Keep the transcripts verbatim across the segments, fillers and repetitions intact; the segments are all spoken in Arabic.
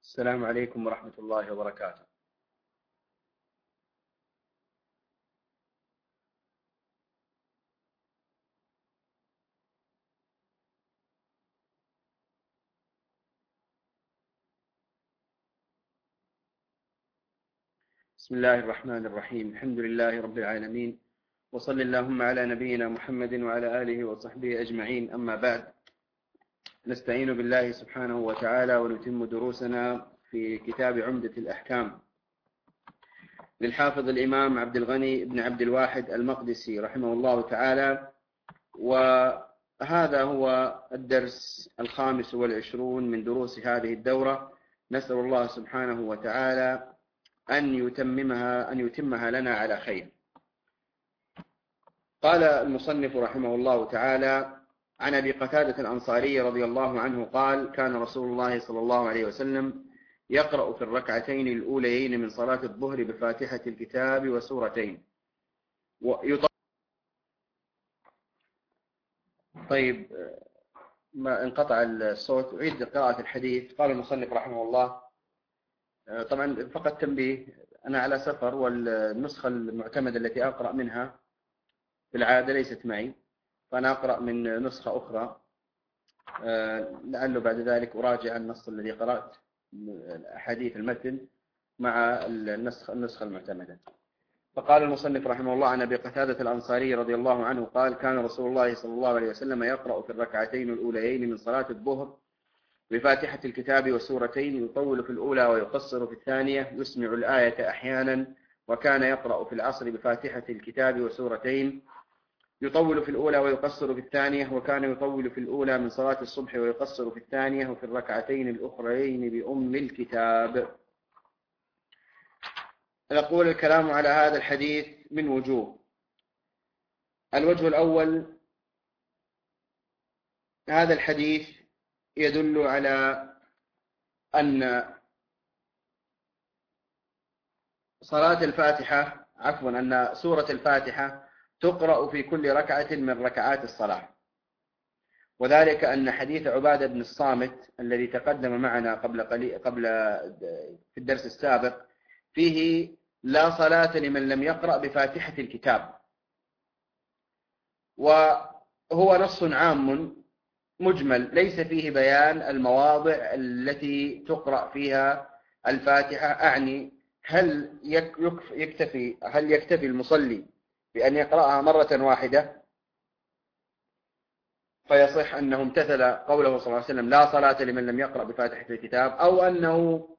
السلام عليكم ورحمة الله وبركاته. بسم الله الرحمن الرحيم. الحمد لله رب العالمين، وصل اللهم على نبينا محمد وعلى آله وصحبه أجمعين. أما بعد، نستعين بالله سبحانه وتعالى ونتم دروسنا في كتاب عمدة الأحكام للحافظ الإمام عبد الغني بن عبد الواحد المقدسي رحمه الله تعالى، وهذا هو الدرس الخامس والعشرون من دروس هذه الدورة. نسأل الله سبحانه وتعالى أن يتممها أن يتمها لنا على خير. قال المصنف رحمه الله تعالى: عن أبي قتادة الأنصاري رضي الله عنه قال: كان رسول الله صلى الله عليه وسلم يقرأ في الركعتين الأوليين من صلاة الظهر بفاتحة الكتاب وسورتين ويط... طيب، ما انقطع الصوت. أعيد قراءة الحديث. قال المصنف رحمه الله: طبعا فقط تنبيه، أنا على سفر، والنسخة المعتمدة التي أقرأ منها في العادة ليست معي، فأنا أقرأ من نسخة أخرى، لعله بعد ذلك أراجع النص الذي قرأت أحاديث المتن مع النسخة النسخة المعتمدة. فقال المصنف رحمه الله: عن أبي قتادة الأنصاري رضي الله عنه قال: كان رسول الله صلى الله عليه وسلم يقرأ في الركعتين الأوليين من صلاة الظهر بفاتحة الكتاب وسورتين، يطول في الأولى ويقصر في الثانية، يسمع الآية أحيانا، وكان يقرأ في العصر بفاتحة الكتاب وسورتين، يطول في الأولى ويقصر في الثانية، وكان يطول في الأولى من صلاة الصبح ويقصر في الثانية، وفي الركعتين الأخرين بأم الكتاب. نقول الكلام على هذا الحديث من وجوه. الوجه الأول: هذا الحديث يدل على أن صلاة الفاتحة عفوا أن سورة الفاتحة تقرأ في كل ركعة من ركعات الصلاة، وذلك أن حديث عبادة بن الصامت الذي تقدم معنا قبل قليل قبل في الدرس السابق فيه: لا صلاة لمن لم يقرأ بفاتحة الكتاب، وهو نص عام مجمل ليس فيه بيان المواضع التي تقرأ فيها الفاتحة. أعني هل يكتفي هل يكتفي المصلي بأن يقرأها مرة واحدة فيصح أنه امتثل قوله صلى الله عليه وسلم: لا صلاة لمن لم يقرأ بفاتحة الكتاب، أو أنه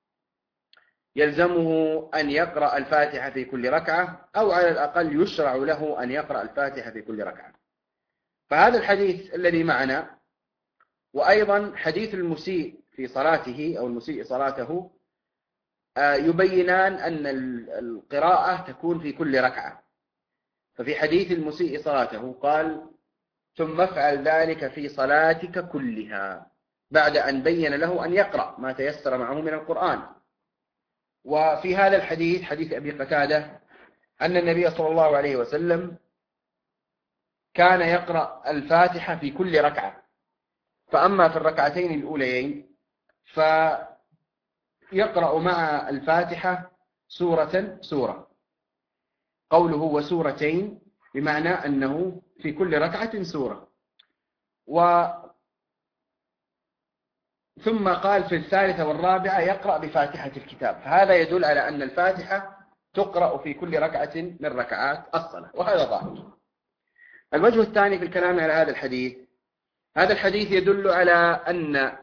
يلزمه أن يقرأ الفاتحة في كل ركعة، أو على الأقل يشرع له أن يقرأ الفاتحة في كل ركعة. فهذا الحديث الذي معنا، وأيضا حديث المسيء في صلاته أو المسيء صلاته، يبينان أن القراءة تكون في كل ركعة. ففي حديث المسيء صلاته قال: ثم افعل ذلك في صلاتك كلها، بعد أن بين له أن يقرأ ما تيسر معه من القرآن. وفي هذا الحديث حديث أبي قتادة أن النبي صلى الله عليه وسلم كان يقرأ الفاتحة في كل ركعة، فأما في الركعتين الأوليين فيقرأ مع الفاتحة سورة سورة. قوله وسورتين بمعنى أنه في كل ركعة سورة. و ثم قال في الثالثة والرابعة يقرأ بفاتحة الكتاب، فهذا يدل على أن الفاتحة تقرأ في كل ركعة من ركعات الصلاة، وهذا ظاهر. الوجه الثاني في الكلام على هذا الحديث: هذا الحديث يدل على أن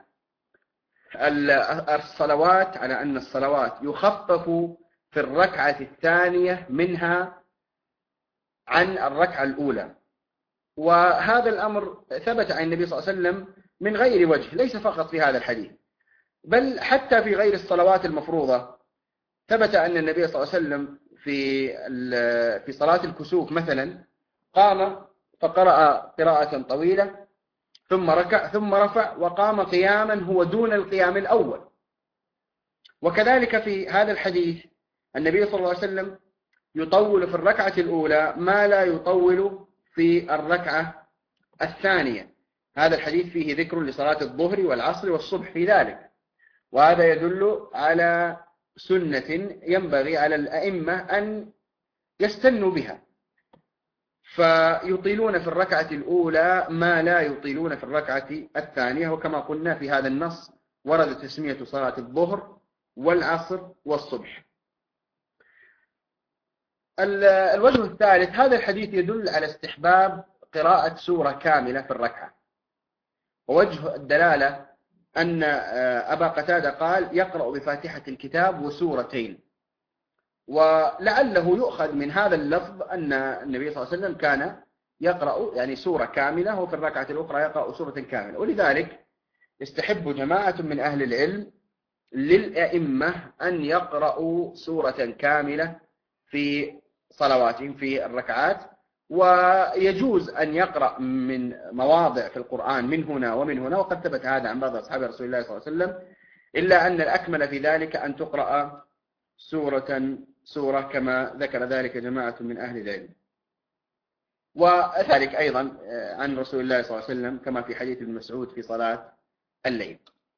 الصلوات على أن الصلوات يخفف في الركعة الثانية منها عن الركعة الأولى. وهذا الأمر ثبت عن النبي صلى الله عليه وسلم من غير وجه، ليس فقط في هذا الحديث، بل حتى في غير الصلوات المفروضة. ثبت أن النبي صلى الله عليه وسلم في في صلاة الكسوف مثلا قام فقرأ قراءة طويلة، ثم ركع ثم رفع وقام قياما هو دون القيام الأول. وكذلك في هذا الحديث النبي صلى الله عليه وسلم يطول في الركعة الأولى ما لا يطول في الركعة الثانية. هذا الحديث فيه ذكر لصلاة الظهر والعصر والصبح في ذلك. وهذا يدل على سنة ينبغي على الأئمة أن يستنوا بها، فيطيلون في الركعة الأولى ما لا يطيلون في الركعة الثانية. وكما قلنا في هذا النص ورد تسمية صلاة الظهر والعصر والصبح. الوجه الثالث، هذا الحديث يدل على استحباب قراءة سورة كاملة في الركعة. ووجه الدلالة أن أبا قتادة قال يقرأ بفاتحة الكتاب وسورتين، ولعله يؤخذ من هذا اللفظ أن النبي صلى الله عليه وسلم كان يقرأ يعني سورة كاملة، وفي الركعة الأخرى يقرأ سورة كاملة. ولذلك يستحب جماعة من أهل العلم للأئمة أن يقرأوا سورة كاملة في صلواتهم في الركعات، ويجوز أن يقرأ من مواضع في القرآن من هنا ومن هنا، وقد ثبت هذا عن بعض أصحاب رسول الله صلى الله عليه وسلم، إلا أن الأكمل في ذلك أن تقرأ سورة سورة كما ذكر ذلك جماعة من أهل العلم. وذلك أيضا عن رسول الله صلى الله عليه وسلم كما في حديث ابن مسعود في صلاة الليل.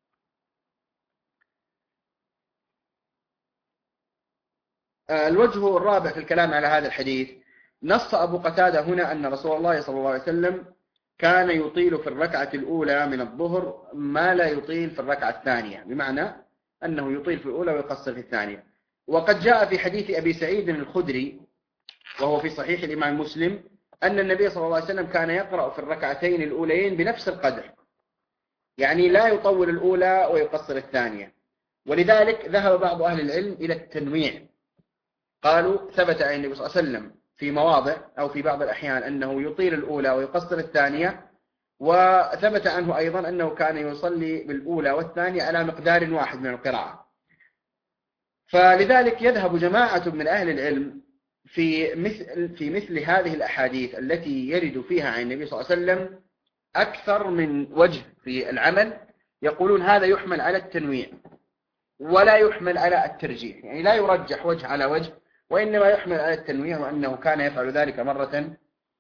الوجه الرابع في الكلام على هذا الحديث، نص أبو قتادة هنا أن رسول الله صلى الله عليه وسلم كان يطيل في الركعة الأولى من الظهر ما لا يطيل في الركعة الثانية، بمعنى أنه يطيل في الأولى ويقصر في الثانية. وقد جاء في حديث أبي سعيد الخدري وهو في صحيح الإمام مسلم أن النبي صلى الله عليه وسلم كان يقرأ في الركعتين الأوليين بنفس القدر، يعني لا يطول الأولى ويقصر الثانية. ولذلك ذهب بعض أهل العلم إلى التنويع، قالوا ثبت عن النبي صلى الله عليه وسلم في مواضع أو في بعض الأحيان أنه يطيل الأولى ويقصر الثانية، وثبت عنه أيضا أنه كان يصلي بالأولى والثانية على مقدار واحد من القراءة. فلذلك يذهب جماعة من أهل العلم في مثل, في مثل هذه الأحاديث التي يرد فيها عن النبي صلى الله عليه وسلم أكثر من وجه في العمل، يقولون هذا يحمل على التنويع ولا يحمل على الترجيح، يعني لا يرجح وجه على وجه، وإنما يحمل على التنويع، وأنه كان يفعل ذلك مرة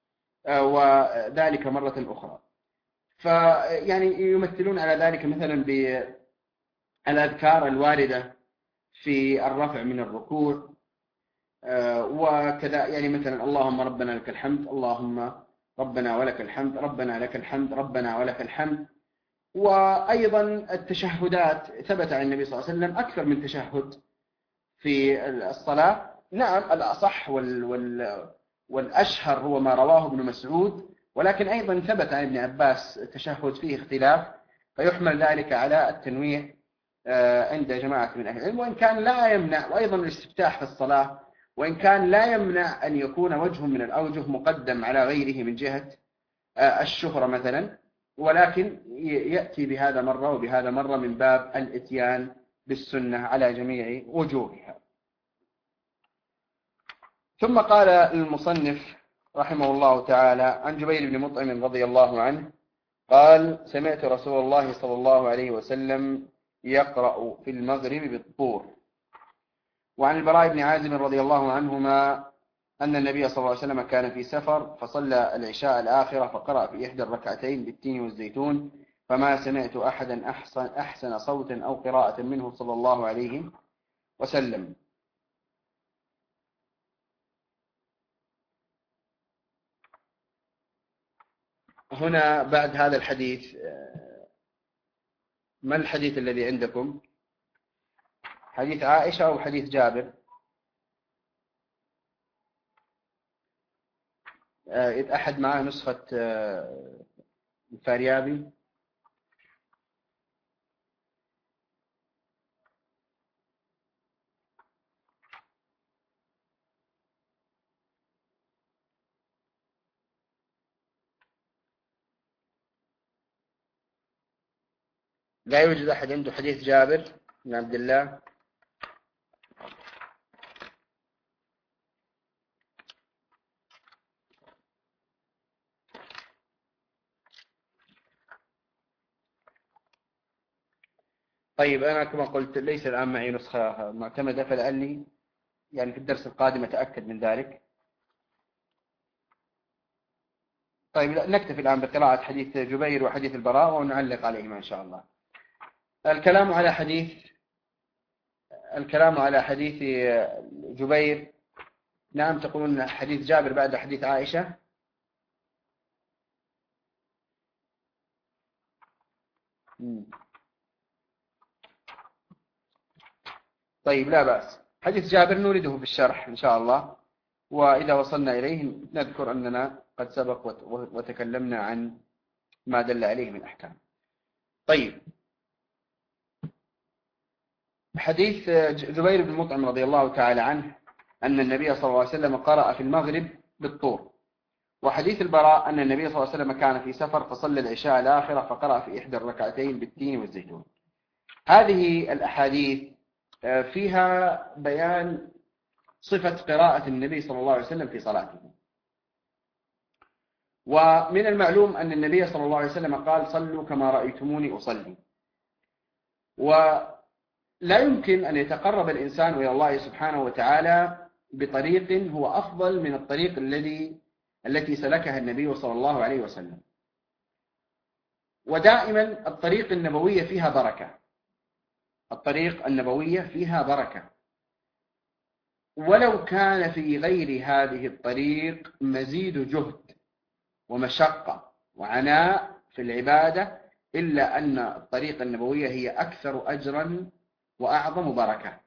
وذلك مرة أخرى. فيعني يمثلون على ذلك مثلا بالأذكار الواردة في الرفع من الركوع، وكذا يعني مثلا اللهم ربنا لك الحمد، اللهم ربنا ولك الحمد، ربنا لك الحمد، ربنا ولك الحمد. وأيضا التشهدات ثبت عن النبي صلى الله عليه وسلم أكثر من تشهد في الصلاة. نعم الأصح وال وال والأشهر هو ما رواه ابن مسعود، ولكن أيضا ثبت عن ابن عباس التشهد فيه اختلاف، فيحمل ذلك على التنويع عند جماعة من أهل العلم. وإن كان لا يمنع، وأيضا الاستفتاح في الصلاة، وإن كان لا يمنع أن يكون وجه من الأوجه مقدم على غيره من جهة الشهرة مثلا، ولكن يأتي بهذا مرة وبهذا مرة من باب الإتيان بالسنة على جميع وجوهها. ثم قال المصنف رحمه الله تعالى عن جبير بن مطعم رضي الله عنه قال سمعت رسول الله صلى الله عليه وسلم يقرأ في المغرب بالطور. وعن البراء بن عازب رضي الله عنهما أن النبي صلى الله عليه وسلم كان في سفر فصلى العشاء الآخرة فقرأ في إحدى الركعتين بالتين والزيتون، فما سمعت أحدا أحسن, أحسن صوتا أو قراءة منه صلى الله عليه وسلم. هنا بعد هذا الحديث، ما الحديث الذي عندكم؟ حديث عائشة أو حديث جابر؟ أحد معه نسخة الفاريابي؟ لا يوجد أحد عنده حديث جابر بن عبد الله؟ طيب أنا كما قلت ليس الآن معي نسخة معتمدة، فلعلي يعني في الدرس القادم أتأكد من ذلك. طيب نكتفي الآن بقراءة حديث جبير وحديث البراء ونعلق عليهما إن شاء الله. الكلام على حديث الكلام على حديث جبير. نعم، تقولون حديث جابر بعد حديث عائشة. طيب، لا بأس. حديث جابر نورده بالشرح إن شاء الله، وإذا وصلنا إليه نذكر أننا قد سبق وتكلمنا عن ما دل عليه من أحكام. طيب، حديث جبير بن مطعم رضي الله تعالى عنه أن النبي صلى الله عليه وسلم قرأ في المغرب بالطور. وحديث البراء أن النبي صلى الله عليه وسلم كان في سفر فصلى العشاء الآخرة فقرأ في إحدى الركعتين بالتين والزيتون. هذه الأحاديث فيها بيان صفة قراءة النبي صلى الله عليه وسلم في صلاته. ومن المعلوم أن النبي صلى الله عليه وسلم قال: صلوا كما رأيتموني أصلي. ولا يمكن أن يتقرب الإنسان إلى الله سبحانه وتعالى بطريق هو أفضل من الطريق الذي التي سلكها النبي صلى الله عليه وسلم. ودائما الطريق النبوية فيها بركة، الطريق النبوية فيها بركة. ولو كان في غير هذه الطريق مزيد جهد ومشقة وعناء في العبادة، إلا أن الطريق النبوية هي أكثر أجرا وأعظم بركة.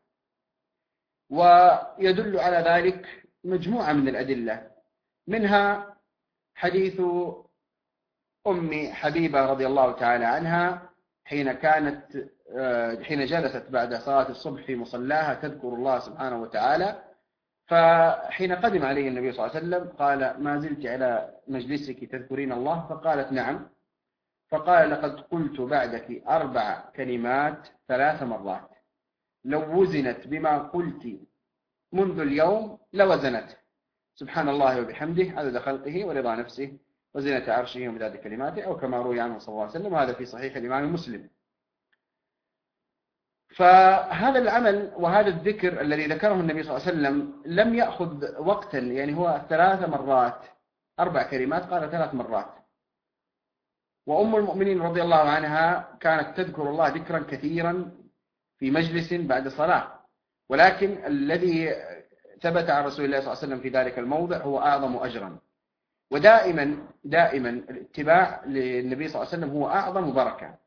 ويدل على ذلك مجموعة من الأدلة، منها حديث أم حبيبة رضي الله تعالى عنها حين كانت حين جلست بعد صلاة الصبح في مصلاها تذكر الله سبحانه وتعالى، فحين قدم عليه النبي صلى الله عليه وسلم قال: ما زلت على مجلسك تذكرين الله؟ فقالت: نعم. فقال: لقد قلت بعدك أربع كلمات ثلاث مرات، لو وزنت بما قلت منذ اليوم لوزنت، سبحان الله وبحمده عدد خلقه ورضا نفسه وزنة عرشه ومداد كلماته، أو كما روي عنه صلى الله عليه وسلم، وهذا في صحيح الإمام مسلم. فهذا العمل وهذا الذكر الذي ذكره النبي صلى الله عليه وسلم لم يأخذ وقتا، يعني هو ثلاث مرات، أربع كلمات قال ثلاث مرات. وأم المؤمنين رضي الله عنها كانت تذكر الله ذكرا كثيرا في مجلس بعد صلاة، ولكن الذي ثبت عن رسول الله صلى الله عليه وسلم في ذلك الموضع هو أعظم أجرا. ودائما دائما الاتباع للنبي صلى الله عليه وسلم هو أعظم بركة.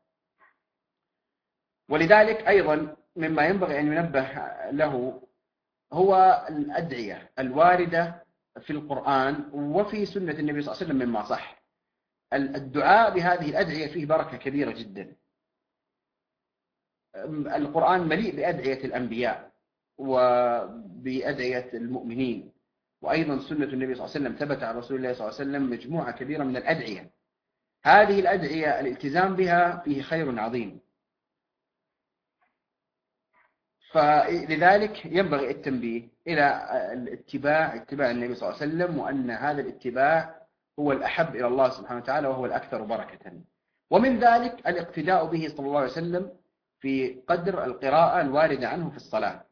ولذلك أيضا مما ينبغي أن ينبه له هو الأدعية الواردة في القرآن وفي سنة النبي صلى الله عليه وسلم مما صح. الدعاء بهذه الأدعية فيه بركة كبيرة جدا. القرآن مليء بأدعية الأنبياء وبأدعية المؤمنين، وأيضا سنة النبي صلى الله عليه وسلم ثبت عن رسول الله صلى الله عليه وسلم مجموعة كبيرة من الأدعية. هذه الأدعية الالتزام بها فيه خير عظيم. فلذلك ينبغي التنبيه إلى الاتباع اتباع النبي صلى الله عليه وسلم، وأن هذا الاتباع هو الأحب إلى الله سبحانه وتعالى وهو الأكثر بركة. ومن ذلك الاقتداء به صلى الله عليه وسلم في قدر القراءة الواردة عنه في الصلاة.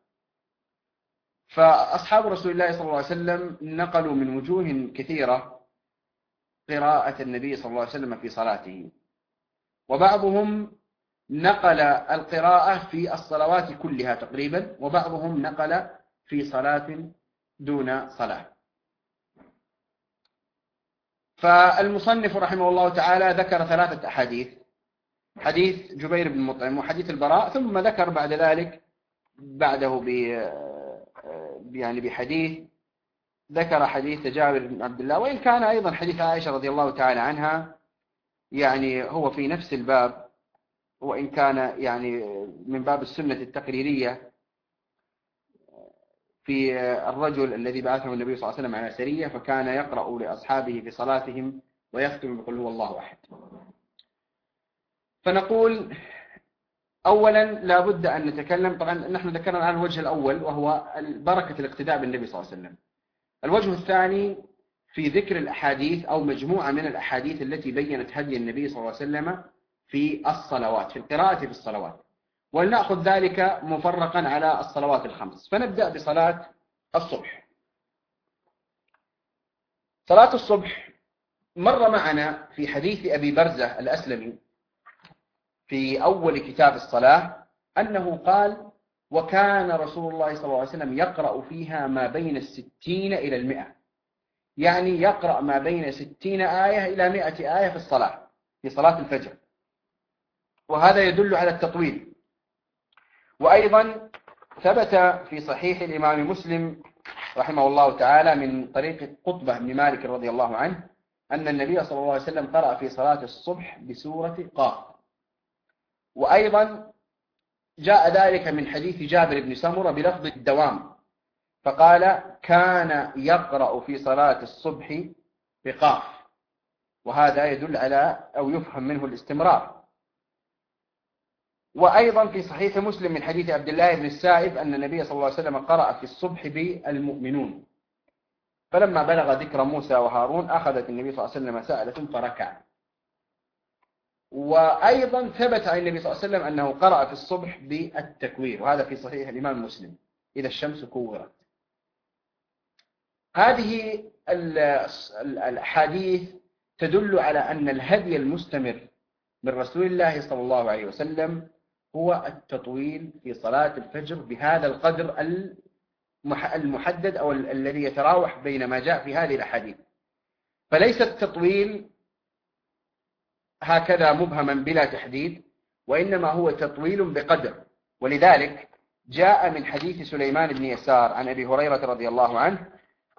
فأصحاب رسول الله صلى الله عليه وسلم نقلوا من وجوه كثيرة قراءة النبي صلى الله عليه وسلم في صلاته، وبعضهم نقل القراءة في الصلوات كلها تقريبا، وبعضهم نقل في صلاة دون صلاة. فالمصنف رحمه الله تعالى ذكر ثلاثة أحاديث: حديث جبير بن مطعم وحديث البراء، ثم ذكر بعد ذلك بعده ب يعني بحديث ذكر حديث جابر بن عبد الله، وإن كان أيضا حديث عائشة رضي الله تعالى عنها يعني هو في نفس الباب، وإن كان يعني من باب السنة التقريرية في الرجل الذي بعثه النبي صلى الله عليه وسلم على سرية فكان يقرأ لأصحابه في صلاتهم ويختم بقول هو الله أحد. فنقول أولا لا بد أن نتكلم، طبعا نحن ذكرنا الآن الوجه الأول وهو بركة الاقتداء بالنبي صلى الله عليه وسلم. الوجه الثاني في ذكر الأحاديث أو مجموعة من الأحاديث التي بيّنت هدي النبي صلى الله عليه وسلم في الصلوات، في القراءة في الصلوات، ولنأخذ ذلك مفرقا على الصلوات الخمس. فنبدأ بصلاة الصبح. صلاة الصبح مر معنا في حديث أبي برزة الأسلمي في أول كتاب الصلاة أنه قال: وكان رسول الله صلى الله عليه وسلم يقرأ فيها ما بين الستين إلى المئة، يعني يقرأ ما بين ستين آية إلى مئة آية في الصلاة، في صلاة الفجر، وهذا يدل على التطويل. وأيضا ثبت في صحيح الإمام مسلم رحمه الله تعالى من طريق قطبة بن مالك رضي الله عنه أن النبي صلى الله عليه وسلم قرأ في صلاة الصبح بسورة قاف. وأيضا جاء ذلك من حديث جابر بن سمرة بلفظ الدوام، فقال: كان يقرأ في صلاة الصبح بقاف، وهذا يدل على أو يفهم منه الاستمرار. وأيضا في صحيح مسلم من حديث عبد الله بن السائب أن النبي صلى الله عليه وسلم قرأ في الصبح بالمؤمنون، فلما بلغ ذكر موسى وهارون أخذت النبي صلى الله عليه وسلم سألة فركع. وأيضا ثبت عن النبي صلى الله عليه وسلم أنه قرأ في الصبح بالتكوير، وهذا في صحيح الإمام مسلم: إذا الشمس كورت. هذه الأحاديث تدل على أن الهدي المستمر من رسول الله صلى الله عليه وسلم هو التطويل في صلاة الفجر بهذا القدر المحدد أو الذي يتراوح بين ما جاء في هذه الأحاديث، فليس التطويل هكذا مبهما بلا تحديد، وإنما هو تطويل بقدر. ولذلك جاء من حديث سليمان بن يسار عن أبي هريرة رضي الله عنه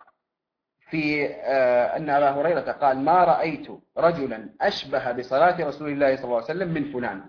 في أن أبا هريرة قال: ما رأيت رجلا أشبه بصلاة رسول الله صلى الله عليه وسلم من فلان.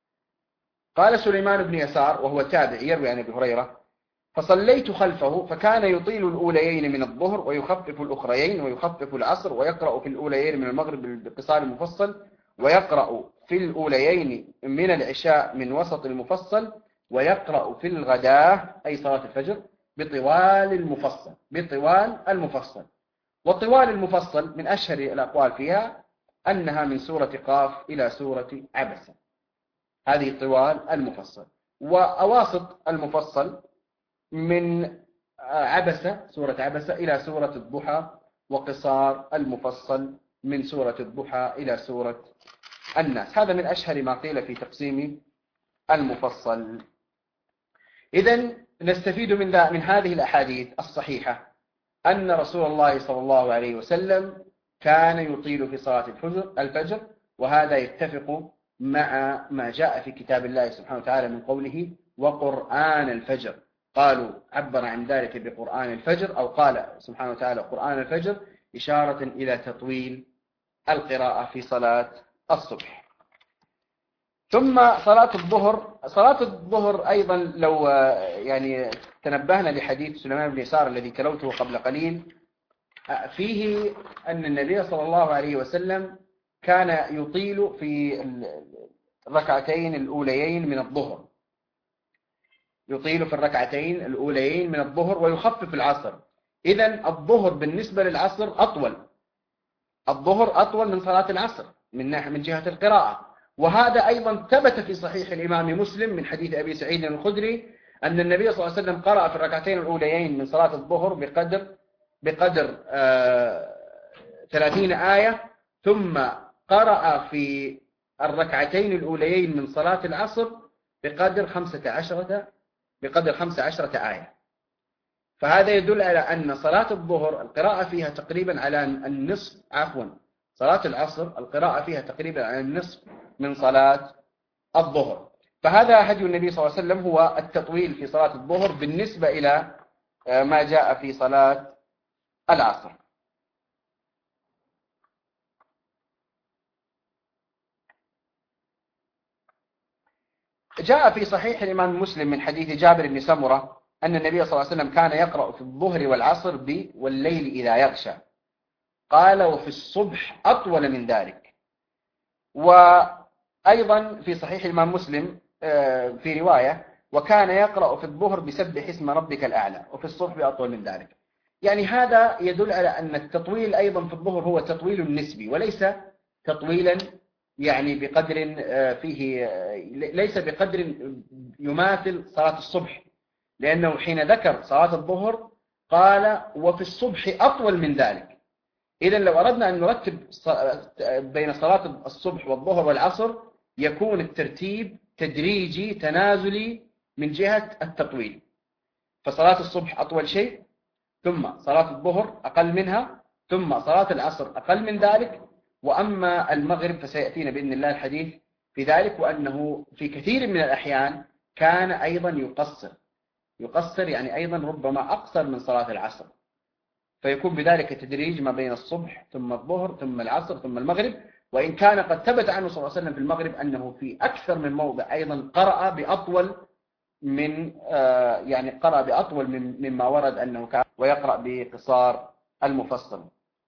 قال سليمان بن يسار وهو تابع يروي عن أبي هريرة: فصليت خلفه فكان يطيل الأوليين من الظهر ويخفف الأخريين ويخفف العصر، ويقرأ في الأوليين من المغرب بقصار المفصل، ويقرأ في الأوليين من العشاء من وسط المفصل، ويقرأ في الغداة أي صلاة الفجر بطوال المفصل بطوال المفصل. وطوال المفصل من أشهر الأقوال فيها أنها من سورة قاف إلى سورة عبسة، هذه طوال المفصل. وأواسط المفصل من عبسة سورة عبسة إلى سورة الضحى، وقصار المفصل من سورة الضحى إلى سورة الناس. هذا من أشهر ما قيل في تقسيم المفصل. إذن نستفيد من من هذه الأحاديث الصحيحة أن رسول الله صلى الله عليه وسلم كان يطيل في صلاة الفجر الفجر وهذا يتفق مع ما جاء في كتاب الله سبحانه وتعالى من قوله: وقرآن الفجر. قالوا عبر عن ذلك بقرآن الفجر، أو قال سبحانه وتعالى قرآن الفجر، إشارة إلى تطويل القراءة في صلاة الصبح. ثم صلاة الظهر. صلاة الظهر أيضا لو يعني تنبهنا لحديث سليمان بن يسار الذي تلوته قبل قليل، فيه أن النبي صلى الله عليه وسلم كان يطيل في الركعتين الأوليين من الظهر يطيل في الركعتين الأوليين من الظهر ويخفف العصر. إذن الظهر بالنسبة للعصر أطول الظهر أطول من صلاة العصر من ناحية من جهة القراءة. وهذا أيضا ثبت في صحيح الإمام مسلم من حديث أبي سعيد الخدري أن النبي صلى الله عليه وسلم قرأ في الركعتين الأوليين من صلاة الظهر بقدر بقدر آه ثلاثين آية، ثم قرأ في الركعتين الأوليين من صلاة العصر بقدر خمسة عشرة بقدر خمسة عشرة آية. فهذا يدل على أن صلاة الظهر القراءة فيها تقريبا على النصف عفوا صلاة العصر القراءة فيها تقريبا على النصف من صلاة الظهر. فهذا هدي النبي صلى الله عليه وسلم هو التطويل في صلاة الظهر بالنسبة إلى ما جاء في صلاة العصر. جاء في صحيح الإمام مسلم من حديث جابر بن سمرة أن النبي صلى الله عليه وسلم كان يقرأ في الظهر والعصر ب والليل إذا يغشى. قال: وفي الصبح أطول من ذلك. وأيضا في صحيح الإمام مسلم في رواية: وكان يقرأ في الظهر بسبح اسم ربك الأعلى، وفي الصبح بأطول من ذلك. يعني هذا يدل على أن التطويل أيضا في الظهر هو تطويل نسبي وليس تطويلا يعني بقدر فيه ليس بقدر يماثل صلاة الصبح، لأنه حين ذكر صلاة الظهر قال: وفي الصبح أطول من ذلك. إذن لو أردنا أن نرتب بين صلاة الصبح والظهر والعصر يكون الترتيب تدريجي تنازلي من جهة التطويل، فصلاة الصبح أطول شيء، ثم صلاة الظهر أقل منها، ثم صلاة العصر أقل من ذلك، وأما المغرب فسيأتينا بإذن الله الحديث في ذلك، وأنه في كثير من الأحيان كان أيضا يقصر يقصر يعني أيضا ربما أقصر من صلاة العصر، فيكون بذلك تدريج ما بين الصبح ثم الظهر ثم العصر ثم المغرب. وإن كان قد ثبت عنه صلى الله عليه وسلم في المغرب أنه في أكثر من موضع أيضا قرأ بأطول من آه يعني قرأ بأطول من مما ورد أنه كان ويقرأ بقصار المفصل.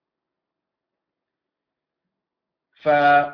ف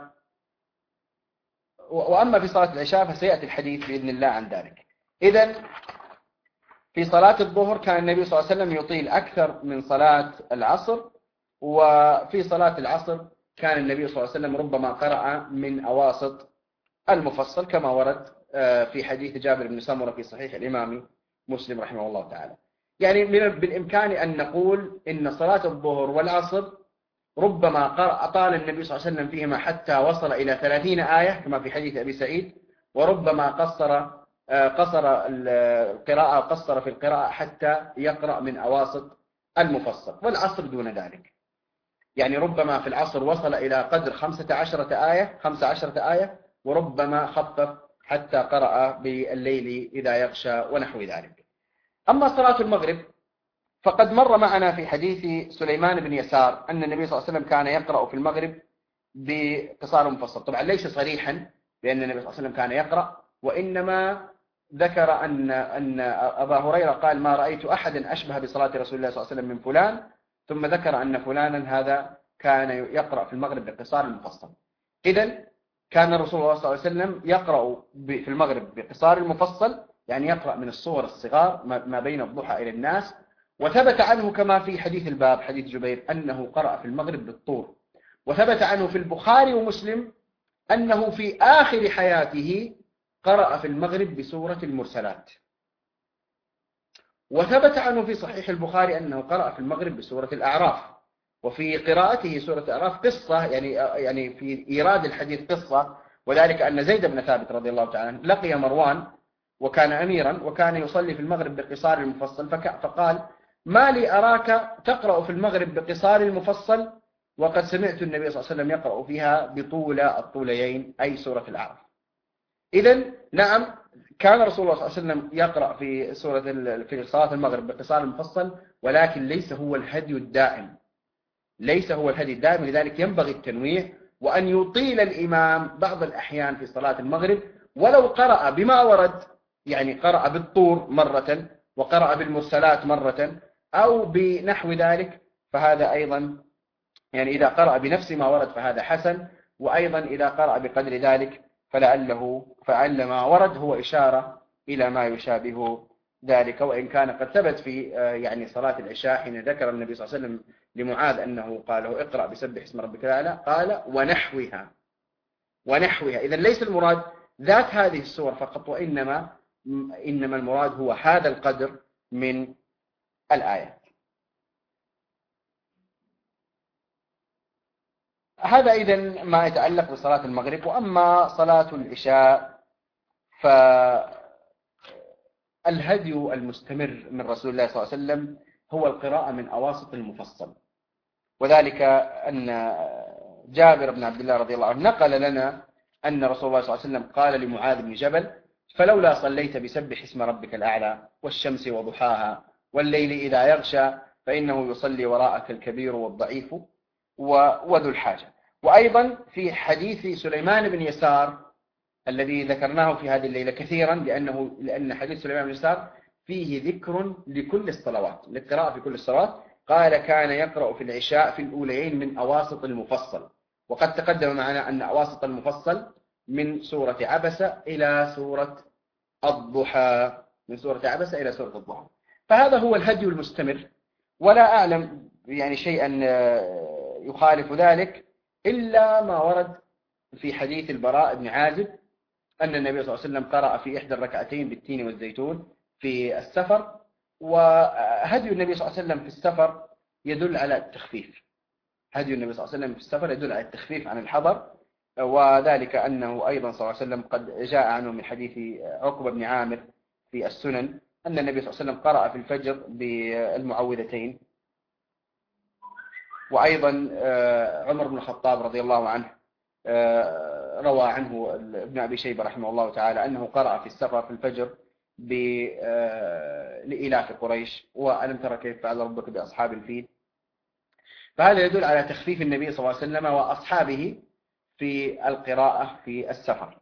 وأما في صلاة العشاء فسيأتي الحديث بإذن الله عن ذلك. إذن في صلاة الظهر كان النبي صلى الله عليه وسلم يطيل أكثر من صلاة العصر، وفي صلاة العصر كان النبي صلى الله عليه وسلم ربما قرأ من أواسط المفصل كما ورد في حديث جابر بن سمرة في صحيح الإمام مسلم رحمه الله تعالى. يعني من بالإمكان أن نقول إن صلاة الظهر والعصر ربما قرأ طال النبي صلى الله عليه وسلم فيهما حتى وصل إلى ثلاثين آية كما في حديث أبي سعيد، وربما قصر قصر القراءة قصر في القراءة حتى يقرأ من أواسط المفصل، والعصر دون ذلك. يعني ربما في العصر وصل إلى قدر خمسة عشرة آية خمسة عشرة آية، وربما خفف حتى قرأ بالليل إذا يغشى ونحو ذلك. أما صلاة المغرب فقد مر معنا في حديث سليمان بن يسار أن النبي صلى الله عليه وسلم كان يقرأ في المغرب بقصار مفصل. طبعا ليس صريحا بأن النبي صلى الله عليه وسلم كان يقرأ، وإنما ذكر أن أن أبا هريرة قال ما رأيت أحدا أشبه بصلاة رسول الله صلى الله عليه وسلم من فلان، ثم ذكر أن فلانا هذا كان يقرأ في المغرب بقصار المفصل. إذن كان رسول الله صلى الله عليه وسلم يقرأ في المغرب بقصار المفصل، يعني يقرأ من الصور الصغار ما بين الضحى إلى الناس. وثبت عنه كما في حديث الباب حديث جبير أنه قرأ في المغرب بالطور، وثبت عنه في البخاري ومسلم أنه في آخر حياته قرأ في المغرب بسورة المرسلات، وثبت عنه في صحيح البخاري أنه قرأ في المغرب بسورة الأعراف. وفي قراءته سورة الأعراف قصة، يعني يعني في إيراد الحديث قصة، وذلك أن زيد بن ثابت رضي الله تعالى عنه لقي مروان وكان أميرا وكان يصلي في المغرب بقصار المفصل، فقال ما لي أراك تقرأ في المغرب بقصار المفصل وقد سمعت النبي صلى الله عليه وسلم يقرأ فيها بطول الطوليين أي سورة الأعراف. إذن نعم كان رسول الله صلى الله عليه وسلم يقرأ في سورة في صلاة المغرب بقصار المفصل، ولكن ليس هو الهدي الدائم ليس هو الهدي الدائم لذلك ينبغي التنويع، وأن يطيل الإمام بعض الأحيان في صلاة المغرب ولو قرأ بما ورد، يعني قرأ بالطور مرة وقرأ بالمرسلات مرة أو بنحو ذلك، فهذا أيضا يعني إذا قرأ بنفس ما ورد فهذا حسن، وأيضا إذا قرأ بقدر ذلك فلعله فعل ما ورد هو إشارة إلى ما يشابه ذلك. وإن كان قد ثبت في يعني صلاة العشاء حين ذكر النبي صلى الله عليه وسلم لمعاذ أنه قال له اقرأ بسبح اسم ربك الأعلى قال ونحوها ونحوها. إذا ليس المراد ذات هذه السور فقط، وإنما إنما المراد هو هذا القدر من الآيات. هذا إذن ما يتعلق بصلاة المغرب. وأما صلاة العشاء فالهدي المستمر من رسول الله صلى الله عليه وسلم هو القراءة من أواسط المفصل، وذلك أن جابر بن عبد الله رضي الله عنه نقل لنا أن رسول الله صلى الله عليه وسلم قال لمعاذ بن جبل فلولا صليت بسبح اسم ربك الأعلى والشمس وضحاها والليل إذا يغشى فإنه يصلي وراءك الكبير والضعيف وذو الحاجة. وأيضا في حديث سليمان بن يسار الذي ذكرناه في هذه الليلة كثيرا لأنه لأن حديث سليمان بن يسار فيه ذكر لكل الصلوات للقراءة في كل الصلوات. قال كان يقرأ في العشاء في الأوليين من أواسط المفصل، وقد تقدم معنا أن أواسط المفصل من سورة عبسة إلى سورة الضحى من سورة عبسة إلى سورة الضحى. فهذا هو الهدي المستمر، ولا أعلم يعني شيئا يخالف ذلك إلا ما ورد في حديث البراء بن عازب أن النبي صلى الله عليه وسلم قرأ في إحدى الركعتين بالتين والزيتون في السفر. وهدي النبي صلى الله عليه وسلم في السفر يدل على التخفيف هدي النبي صلى الله عليه وسلم في السفر يدل على التخفيف عن الحضر، وذلك أنه أيضا صلى الله عليه وسلم قد جاء عنه من حديث عقبة بن عامر في السنن أن النبي صلى الله عليه وسلم قرأ في الفجر بالمعوذتين. وأيضا عمر بن الخطاب رضي الله عنه روى عنه ابن أبي شيبة رحمه الله تعالى أنه قرأ في السفر في الفجر لإلاف قريش وألم ترى كيف فعل ربك بأصحاب الفيل. فهذا يدل على تخفيف النبي صلى الله عليه وسلم وأصحابه في القراءة في السفر.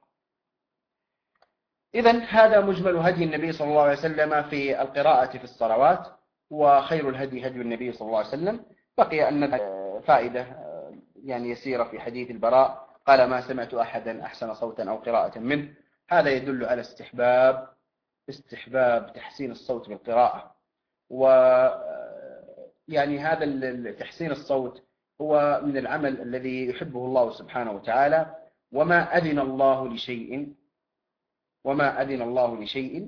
إذن هذا مجمل هدي النبي صلى الله عليه وسلم في القراءة في الصلوات، وخير الهدي هدي النبي صلى الله عليه وسلم. بقي أن فائدة يعني يسيرة في حديث البراء قال ما سمعت أحدا أحسن صوتا أو قراءة منه. هذا يدل على استحباب استحباب تحسين الصوت بالقراءة. ويعني هذا تحسين الصوت هو من العمل الذي يحبه الله سبحانه وتعالى. وما أذن الله لشيء وما أذن الله لشيء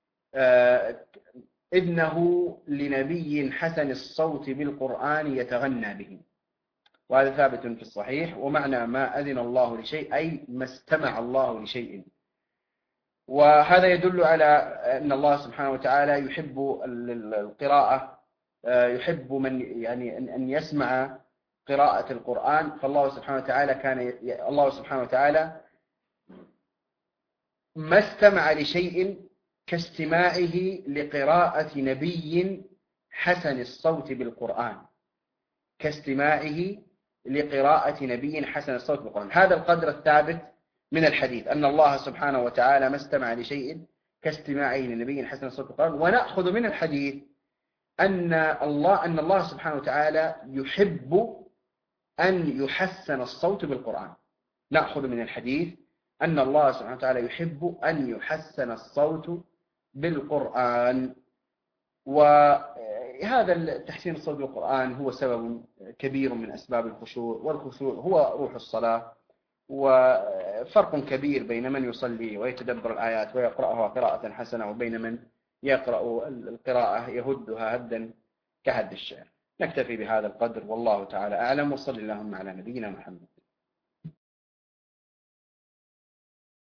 إذنه لنبي حسن الصوت بالقرآن يتغنى به، وهذا ثابت في الصحيح. ومعنى ما أذن الله لشيء أي ما استمع الله لشيء. وهذا يدل على أن الله سبحانه وتعالى يحب القراءة، يحب من يعني أن يسمع قراءة القرآن. فالله سبحانه وتعالى كان الله سبحانه وتعالى ما استمع لشيء كاستماعه لقراءة نبي حسن الصوت بالقرآن كاستماعه لقراءة نبي حسن الصوت بالقرآن. هذا القدر الثابت من الحديث أن الله سبحانه وتعالى ما استمع لشيء كاستماعه لنبي حسن الصوت بالقرآن. ونأخذ من الحديث أن الله أن الله سبحانه وتعالى يحب أن يحسن الصوت بالقرآن. نأخذ من الحديث أن الله سبحانه وتعالى يحب أن يحسن الصوت بالقرآن. وهذا التحسين الصوت بالقرآن هو سبب كبير من أسباب الخشوع، والخشوع هو روح الصلاة. وفرق كبير بين من يصلي ويتدبر الآيات ويقرأها قراءة حسنة وبين من يقرأ القراءة يهدها هدا كهد الشعر. نكتفي بهذا القدر والله تعالى أعلم، وصلى اللهم على نبينا محمد.